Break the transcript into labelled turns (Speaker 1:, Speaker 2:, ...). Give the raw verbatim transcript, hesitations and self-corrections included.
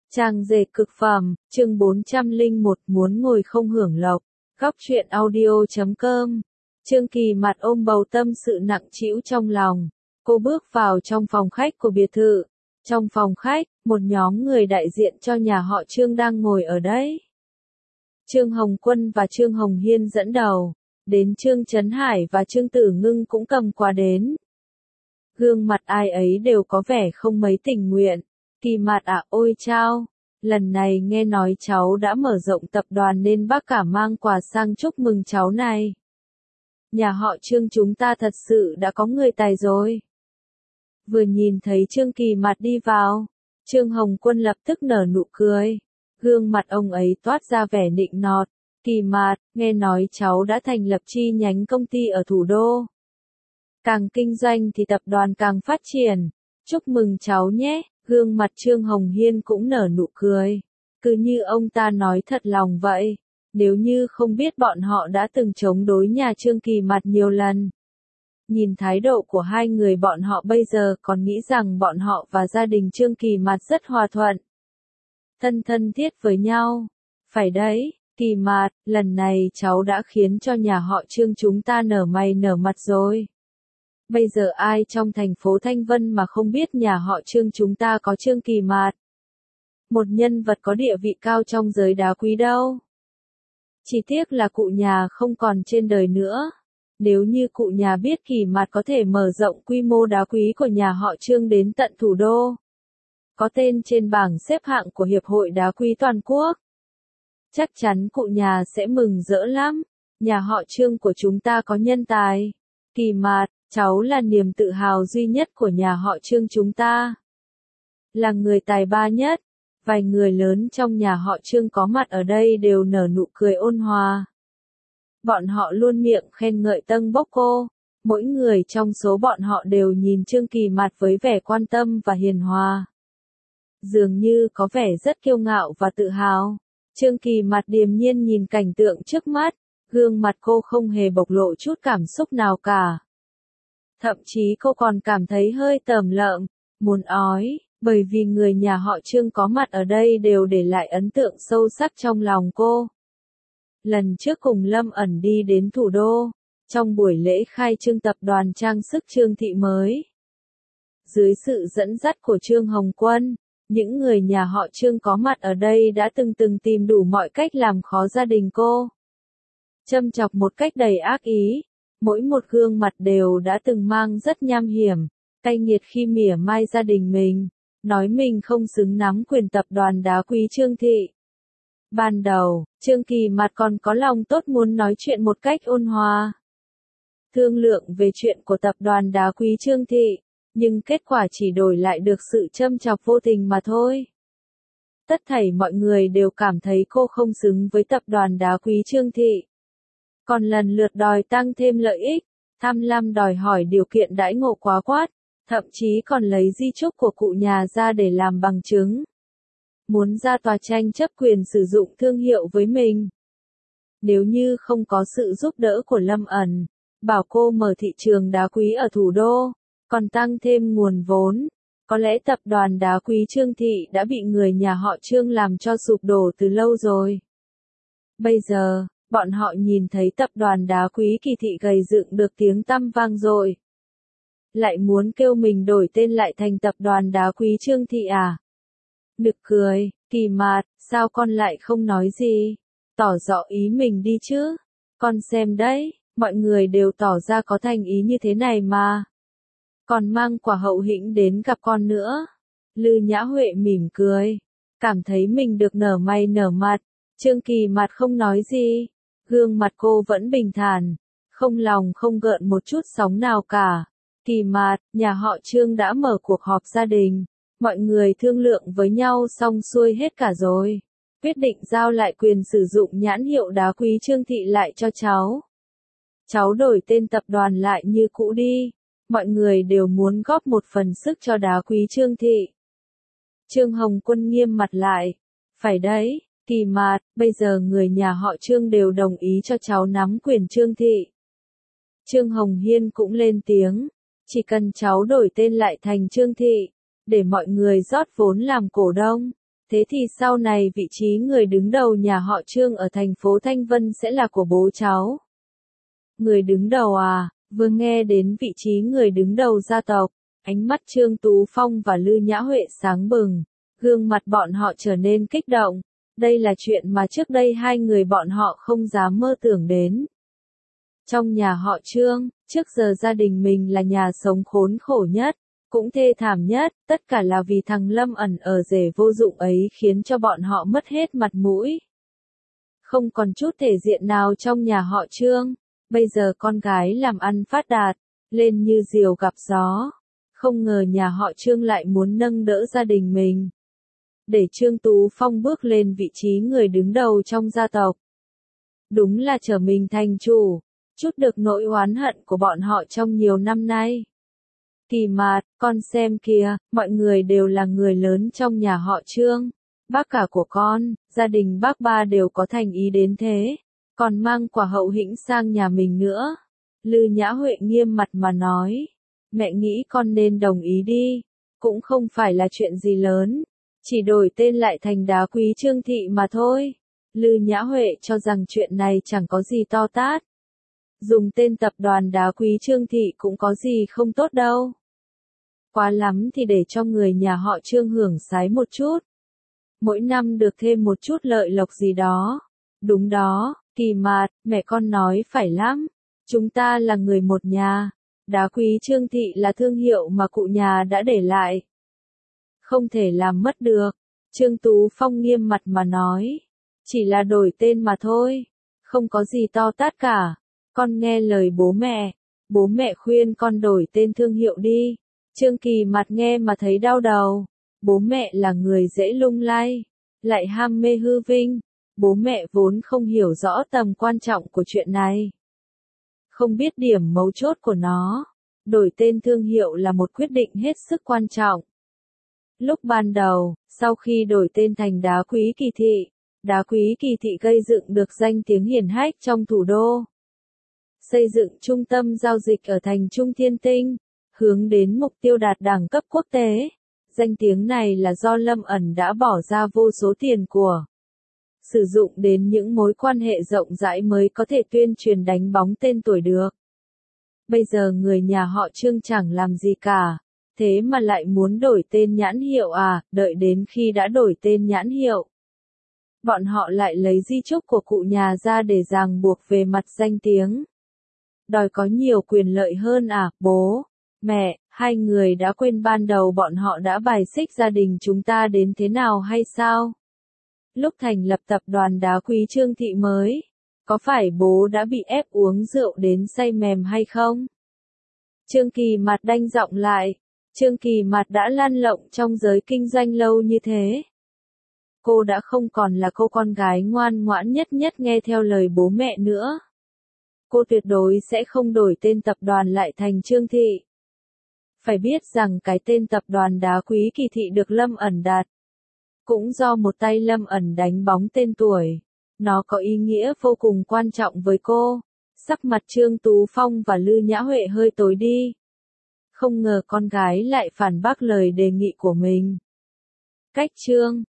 Speaker 1: Trang dệt cực phẩm, chương bốn trăm lẻ một muốn ngồi không hưởng lộc. Góc truyện audio chấm com. Trương Kỳ mặt ôm bầu tâm sự nặng trĩu trong lòng. Cô bước vào trong phòng khách của biệt thự. Trong phòng khách, một nhóm người đại diện cho nhà họ Trương đang ngồi ở đấy. Trương Hồng Quân và Trương Hồng Hiên dẫn đầu. Đến Trương Trấn Hải và Trương Tử Ngưng cũng cầm quà đến. Gương mặt ai ấy đều có vẻ không mấy tình nguyện. Kỳ Mạt à, ôi chao, lần này nghe nói cháu đã mở rộng tập đoàn nên bác cả mang quà sang chúc mừng cháu này. Nhà họ Trương chúng ta thật sự đã có người tài rồi. Vừa nhìn thấy Trương Kỳ Mạt đi vào, Trương Hồng Quân lập tức nở nụ cười. Gương mặt ông ấy toát ra vẻ nịnh nọt. Kỳ Mạt, nghe nói cháu đã thành lập chi nhánh công ty ở thủ đô. Càng kinh doanh thì tập đoàn càng phát triển. Chúc mừng cháu nhé. Gương mặt Trương Hồng Hiên cũng nở nụ cười. Cứ như ông ta nói thật lòng vậy. Nếu như không biết bọn họ đã từng chống đối nhà Trương Kỳ Mạt nhiều lần. Nhìn thái độ của hai người bọn họ bây giờ còn nghĩ rằng bọn họ và gia đình Trương Kỳ Mạt rất hòa thuận. Thân thân thiết với nhau. Phải đấy, Kỳ Mạt, lần này cháu đã khiến cho nhà họ Trương chúng ta nở mày nở mặt rồi. Bây giờ ai trong thành phố Thanh Vân mà không biết nhà họ Trương chúng ta có Trương Kỳ Mạt. Một nhân vật có địa vị cao trong giới đá quý đâu. Chỉ tiếc là cụ nhà không còn trên đời nữa. Nếu như cụ nhà biết Kỳ Mạt có thể mở rộng quy mô đá quý của nhà họ Trương đến tận thủ đô. Có tên trên bảng xếp hạng của Hiệp hội Đá quý Toàn quốc. Chắc chắn cụ nhà sẽ mừng rỡ lắm. Nhà họ Trương của chúng ta có nhân tài. Kỳ Mạt, cháu là niềm tự hào duy nhất của nhà họ Trương chúng ta. Là người tài ba nhất. Vài người lớn trong nhà họ Trương có mặt ở đây đều nở nụ cười ôn hòa. Bọn họ luôn miệng khen ngợi Tân Bốc cô. Mỗi người trong số bọn họ đều nhìn Trương Kỳ Mạt với vẻ quan tâm và hiền hòa. Dường như có vẻ rất kiêu ngạo và tự hào. Trương Kỳ Mạt điềm nhiên nhìn cảnh tượng trước mắt. Gương mặt cô không hề bộc lộ chút cảm xúc nào cả. Thậm chí cô còn cảm thấy hơi tởm lợm, muốn ói, bởi vì người nhà họ Trương có mặt ở đây đều để lại ấn tượng sâu sắc trong lòng cô. Lần trước cùng Lâm Ẩn đi đến thủ đô, trong buổi lễ khai trương tập đoàn trang sức Trương Thị mới. Dưới sự dẫn dắt của Trương Hồng Quân, những người nhà họ Trương có mặt ở đây đã từng từng tìm đủ mọi cách làm khó gia đình cô. Châm chọc một cách đầy ác ý. Mỗi một gương mặt đều đã từng mang rất nham hiểm, cay nghiệt khi mỉa mai gia đình mình, nói mình không xứng nắm quyền tập đoàn đá quý Trương Thị. Ban đầu, Trương Kỳ Mạt còn có lòng tốt muốn nói chuyện một cách ôn hòa, thương lượng về chuyện của tập đoàn đá quý Trương Thị, nhưng kết quả chỉ đổi lại được sự châm chọc vô tình mà thôi. Tất thảy mọi người đều cảm thấy cô không xứng với tập đoàn đá quý Trương Thị. Còn lần lượt đòi tăng thêm lợi ích, tham lam đòi hỏi điều kiện đãi ngộ quá quát, thậm chí còn lấy di chúc của cụ nhà ra để làm bằng chứng. Muốn ra tòa tranh chấp quyền sử dụng thương hiệu với mình. Nếu như không có sự giúp đỡ của Lâm Ẩn, bảo cô mở thị trường đá quý ở thủ đô, còn tăng thêm nguồn vốn, có lẽ tập đoàn đá quý Trương Thị đã bị người nhà họ Trương làm cho sụp đổ từ lâu rồi. Bây giờ, bọn họ nhìn thấy tập đoàn đá quý Kỳ Thị gầy dựng được tiếng tăm vang dội. Lại muốn kêu mình đổi tên lại thành tập đoàn đá quý Trương Thị à? Nực cười, Kỳ Mạt, sao con lại không nói gì? Tỏ rõ ý mình đi chứ? Con xem đấy, mọi người đều tỏ ra có thành ý như thế này mà. Còn mang quả hậu hĩnh đến gặp con nữa. Lư Nhã Huệ mỉm cười, cảm thấy mình được nở mày nở mặt. Trương Kỳ Mạt không nói gì. Gương mặt cô vẫn bình thản, không lòng không gợn một chút sóng nào cả. Kỳ Mạt, nhà họ Trương đã mở cuộc họp gia đình. Mọi người thương lượng với nhau xong xuôi hết cả rồi. Quyết định giao lại quyền sử dụng nhãn hiệu đá quý Trương Thị lại cho cháu. Cháu đổi tên tập đoàn lại như cũ đi. Mọi người đều muốn góp một phần sức cho đá quý Trương Thị. Trương Hồng Quân nghiêm mặt lại. Phải đấy. Kỳ Mạt, bây giờ người nhà họ Trương đều đồng ý cho cháu nắm quyền Trương Thị. Trương Hồng Hiên cũng lên tiếng, chỉ cần cháu đổi tên lại thành Trương Thị, để mọi người rót vốn làm cổ đông, Thế thì sau này vị trí người đứng đầu nhà họ Trương ở thành phố Thanh Vân sẽ là của bố cháu. Người đứng đầu à, vừa nghe đến vị trí người đứng đầu gia tộc, ánh mắt Trương Tú Phong và Lư Nhã Huệ sáng bừng, gương mặt bọn họ trở nên kích động. Đây là chuyện mà trước đây hai người bọn họ không dám mơ tưởng đến. Trong nhà họ Trương, trước giờ gia đình mình là nhà sống khốn khổ nhất, cũng thê thảm nhất, tất cả là vì thằng Lâm ẩn ở rể vô dụng ấy khiến cho bọn họ mất hết mặt mũi. Không còn chút thể diện nào trong nhà họ Trương, bây giờ con gái làm ăn phát đạt, lên như diều gặp gió. Không ngờ nhà họ Trương lại muốn nâng đỡ gia đình mình, để Trương Tú Phong bước lên vị trí người đứng đầu trong gia tộc. Đúng là trở mình thành chủ, chút được nỗi oán hận của bọn họ trong nhiều năm nay. Kỳ Mạt, con xem kìa, mọi người đều là người lớn trong nhà họ Trương. Bác cả của con, gia đình bác ba đều có thành ý đến thế, còn mang quả hậu hĩnh sang nhà mình nữa. Lư Nhã Huệ nghiêm mặt mà nói, mẹ nghĩ con nên đồng ý đi, cũng không phải là chuyện gì lớn, chỉ đổi tên lại thành Đá Quý Trương Thị mà thôi. Lư Nhã Huệ cho rằng chuyện này chẳng có gì to tát. Dùng tên tập đoàn Đá Quý Trương Thị cũng có gì không tốt đâu. Quá lắm thì để cho người nhà họ Trương hưởng sái một chút. Mỗi năm được thêm một chút lợi lộc gì đó. Đúng đó, Kỳ Mạt, mẹ con nói phải lắm. Chúng ta là người một nhà. Đá Quý Trương Thị là thương hiệu mà cụ nhà đã để lại. Không thể làm mất được. Trương Tú Phong nghiêm mặt mà nói. Chỉ là đổi tên mà thôi. Không có gì to tát cả. Con nghe lời bố mẹ. Bố mẹ khuyên con đổi tên thương hiệu đi. Trương Kỳ Mạt nghe mà thấy đau đầu. Bố mẹ là người dễ lung lay, lại ham mê hư vinh. Bố mẹ vốn không hiểu rõ tầm quan trọng của chuyện này. Không biết điểm mấu chốt của nó. Đổi tên thương hiệu là một quyết định hết sức quan trọng. Lúc ban đầu, sau khi đổi tên thành Đá Quý Kỳ Thị, Đá Quý Kỳ Thị gây dựng được danh tiếng hiển hách trong thủ đô. Xây dựng trung tâm giao dịch ở thành Trung Thiên Tinh, hướng đến mục tiêu đạt đẳng cấp quốc tế. Danh tiếng này là do Lâm ẩn đã bỏ ra vô số tiền của. Sử dụng đến những mối quan hệ rộng rãi mới có thể tuyên truyền đánh bóng tên tuổi được. Bây giờ người nhà họ Trương chẳng làm gì cả. Thế mà lại muốn đổi tên nhãn hiệu à, đợi đến khi đã đổi tên nhãn hiệu. Bọn họ lại lấy di chúc của cụ nhà ra để ràng buộc về mặt danh tiếng. Đòi có nhiều quyền lợi hơn à, bố, mẹ, hai người đã quên ban đầu bọn họ đã bài xích gia đình chúng ta đến thế nào hay sao? Lúc thành lập tập đoàn Đá Quý Trương Thị mới, có phải bố đã bị ép uống rượu đến say mềm hay không? Trương Kỳ Mạt đanh giọng lại. Trương Kỳ Mạt đã lăn lộn trong giới kinh doanh lâu như thế. Cô đã không còn là cô con gái ngoan ngoãn nhất nhất nghe theo lời bố mẹ nữa. Cô tuyệt đối sẽ không đổi tên tập đoàn lại thành Trương Thị. Phải biết rằng cái tên tập đoàn Đá Quý Kỳ Thị được Lâm ẩn đặt. Cũng do một tay Lâm ẩn đánh bóng tên tuổi. Nó có ý nghĩa vô cùng quan trọng với cô. Sắc mặt Trương Tú Phong và Lư Nhã Huệ hơi tối đi. Không ngờ con gái lại phản bác lời đề nghị của mình. Cách Trương